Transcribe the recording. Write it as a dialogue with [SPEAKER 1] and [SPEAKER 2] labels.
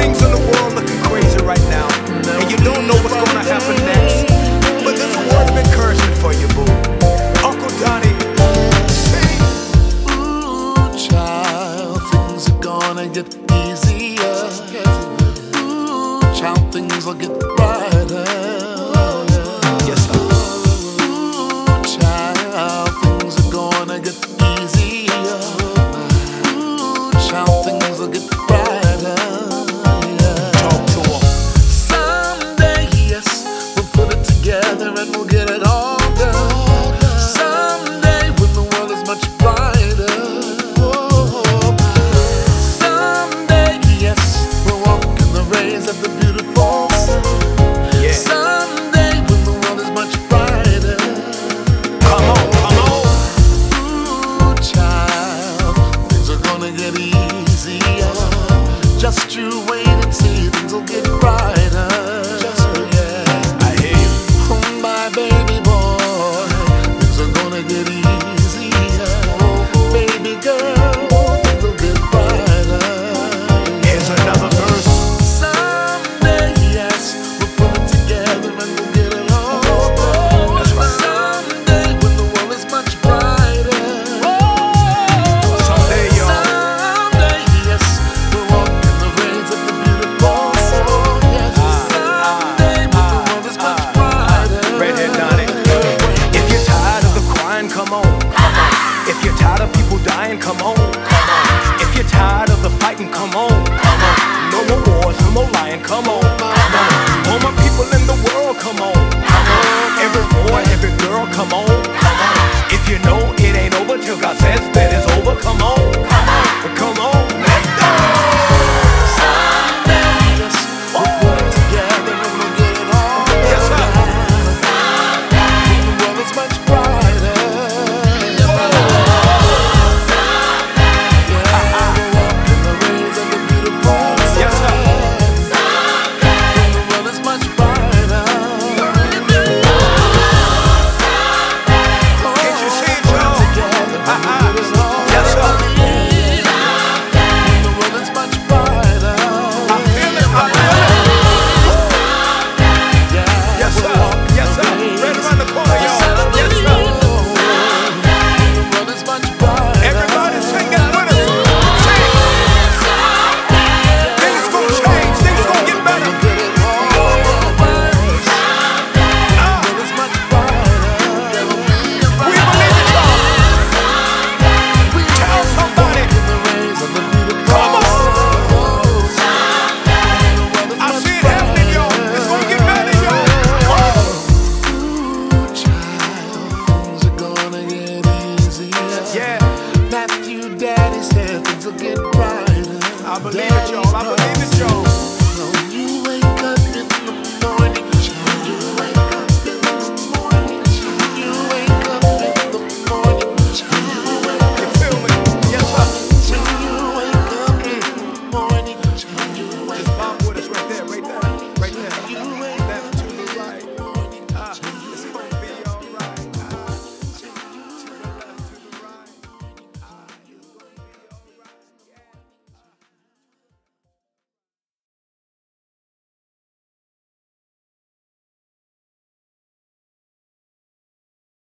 [SPEAKER 1] things in the world looking crazy right now, and you don't know what's gonna happen next. But there's a word of encouragement for you, boo. Uncle Donnie, sing.
[SPEAKER 2] Ooh, child, things are gonna get easier. Ooh, child, things will get brighter.
[SPEAKER 1] Yes, sir.
[SPEAKER 2] Ooh, child, things are gonna get easier. Ooh, child, things will get brighter.
[SPEAKER 1] Talk to 'em.
[SPEAKER 2] Someday, yes, we'll put it together and we'll get it all done. Someday, when the world is much brighter. Someday, yes, we'll walk in the rays of the beautiful sun.
[SPEAKER 1] Yeah.
[SPEAKER 2] Someday, when the world is much brighter.
[SPEAKER 1] Come on, come on.
[SPEAKER 2] Ooh, child, things are gonna get easier. Just you wait and see, things will get brighter. Yeah.
[SPEAKER 1] I hear you.
[SPEAKER 2] Oh, my baby boy, things are gonna get easier. Baby girl, things will get brighter.
[SPEAKER 1] Here's another verse.
[SPEAKER 2] Someday, yes, we'll put it together and we'll get it all done.
[SPEAKER 1] That's right.
[SPEAKER 2] Someday, when the world is much brighter.
[SPEAKER 1] Someday, y'all.
[SPEAKER 2] Someday, yes, we'll walk in the rays of the beautiful sun. Yes, someday, when the world is much brighter.
[SPEAKER 1] Redhead Donnie. If you're tired of the crying, come on, come on. If you're tired of people dying, come on, come on. If you're tired of the fighting, come on, come on. No more wars, no more lying, come on, come on. All my people in the world, come on, come on. Every boy, every girl, come on,